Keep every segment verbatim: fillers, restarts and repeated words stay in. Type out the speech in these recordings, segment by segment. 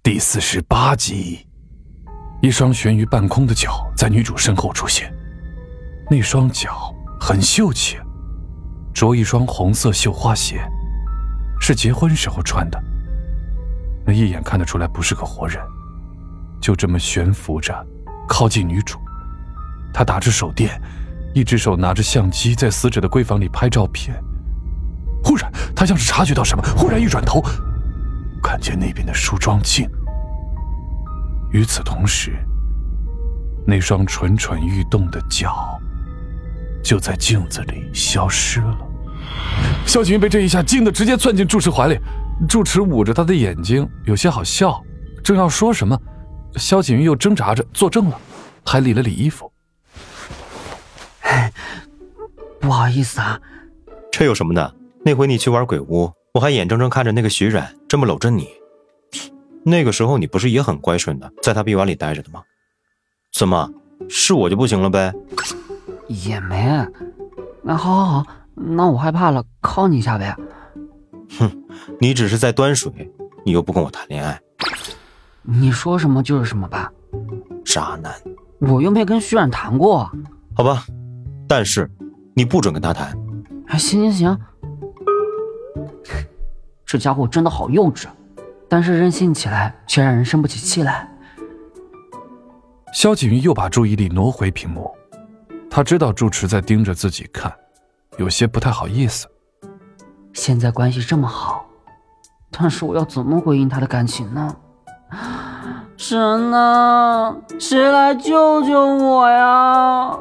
第四十八集，一双悬于半空的脚在女主身后出现，那双脚很秀气，着一双红色绣花鞋，是结婚时候穿的。那一眼看得出来不是个活人，就这么悬浮着靠近女主。他打着手电，一只手拿着相机在死者的闺房里拍照片。忽然他像是察觉到什么，忽然一转头，看见那边的梳妆镜。与此同时，那双蠢蠢欲动的脚就在镜子里消失了。萧景玉被这一下惊得直接窜进住持怀里，住持捂着他的眼睛，有些好笑，正要说什么，萧景玉又挣扎着坐正了，还理了理衣服。 不好意思啊。 这有什么的？那回你去玩鬼屋，我还眼睁睁看着那个徐冉这么搂着你，那个时候你不是也很乖顺的，在他臂弯里待着的吗？怎么，是我就不行了呗？ 也没。那好好好，那我害怕了，靠你一下呗。 哼，你只是在端水，你又不跟我谈恋爱。 你说什么就是什么吧。 渣男。 我又没跟徐冉谈过。 好吧，但是你不准跟他谈。 行行行。这家伙真的好幼稚，但是任性起来却让人生不起气来。 萧景玉又把注意力挪回屏幕，他知道住持在盯着自己看，有些不太好意思。 现在关系这么好，但是我要怎么回应他的感情呢？神啊，谁来救救我呀！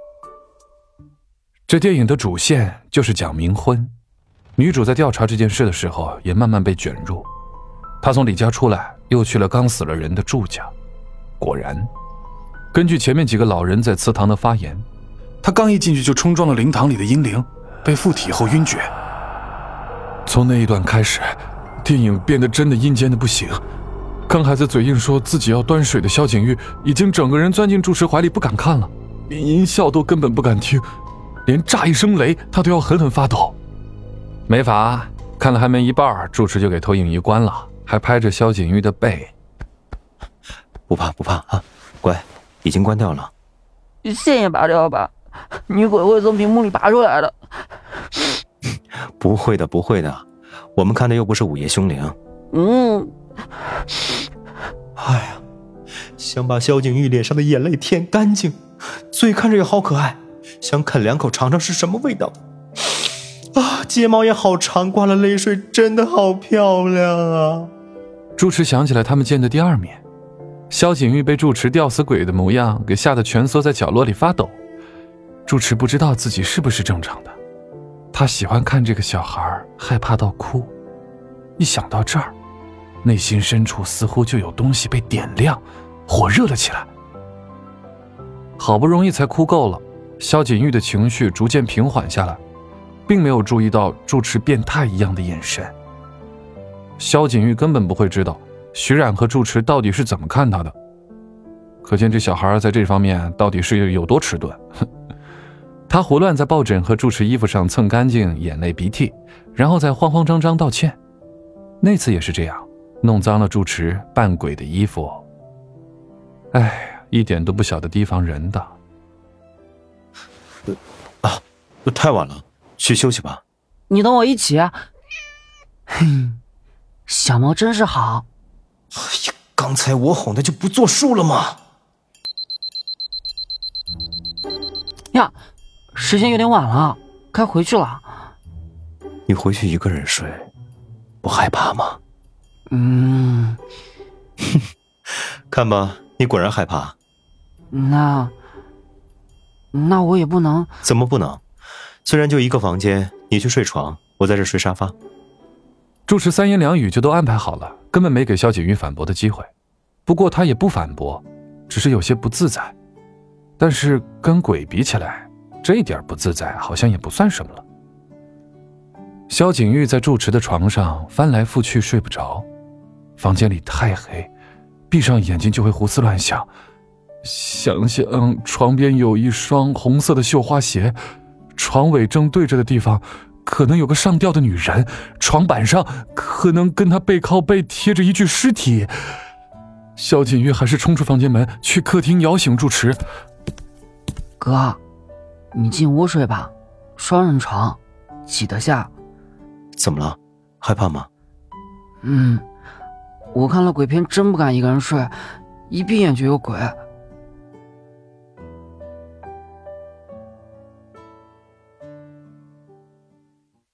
这电影的主线就是讲冥婚，女主在调查这件事的时候也慢慢被卷入。她从李家出来，又去了刚死了人的祝家。果然，根据前面几个老人在祠堂的发言，她刚一进去就冲撞了灵堂里的阴灵，被附体后晕厥。从那一段开始，电影变得真的阴间的不行。刚还在嘴硬说自己要端水的萧景玉，已经整个人钻进住持怀里不敢看了，连音效都根本不敢听，连炸一声雷他都要狠狠发抖。没法，看了还没一半，住持就给投影仪关了，还拍着萧景玉的背。 不怕不怕啊，乖，已经关掉了。 线也拔掉吧，女鬼会从屏幕里拔出来的。 不会的不会的，我们看的又不是午夜凶铃。 嗯。 哎呀，想把萧景玉脸上的眼泪舔干净，嘴看着也好可爱，想啃两口尝尝是什么味道。啊，睫毛也好长，挂了泪水真的好漂亮啊。 住持想起来他们见的第二面，萧景玉被住持吊死鬼的模样给吓得蜷缩在角落里发抖。住持不知道自己是不是正常的，他喜欢看这个小孩害怕到哭，一想到这儿，内心深处似乎就有东西被点亮，火热了起来。好不容易才哭够了，萧景玉的情绪逐渐平缓下来，并没有注意到住持变态一样的眼神。萧景玉根本不会知道徐冉和住持到底是怎么看他的，可见这小孩在这方面到底是有多迟钝。他胡乱在抱枕和住持衣服上蹭干净眼泪鼻涕，然后再慌慌张张道歉。那次也是这样，弄脏了住持扮鬼的衣服。哎，一点都不晓得提防人的。 呃啊，太晚了，去休息吧。 你等我一起。哼，小猫真是好。 哎呀，刚才我哄的就不作数了吗？ 呀，时间有点晚了，该回去了。 你回去一个人睡，不害怕吗？ 嗯。 看吧，你果然害怕。 那那我也不能。 怎么不能？虽然就一个房间，你去睡床，我在这睡沙发。 住持三言两语就都安排好了，根本没给萧景玉反驳的机会。不过他也不反驳，只是有些不自在。但是跟鬼比起来，这一点不自在好像也不算什么了。萧景玉在住持的床上翻来覆去睡不着，房间里太黑，闭上眼睛就会胡思乱想。想想床边有一双红色的绣花鞋，床尾正对着的地方可能有个上吊的女人，床板上可能跟她背靠背贴着一具尸体。 萧景玉还是冲出房间门，去客厅摇醒住持。 哥，你进屋睡吧，双人床，挤得下。 怎么了？害怕吗？ 嗯，我看了鬼片，真不敢一个人睡，一闭眼就有鬼。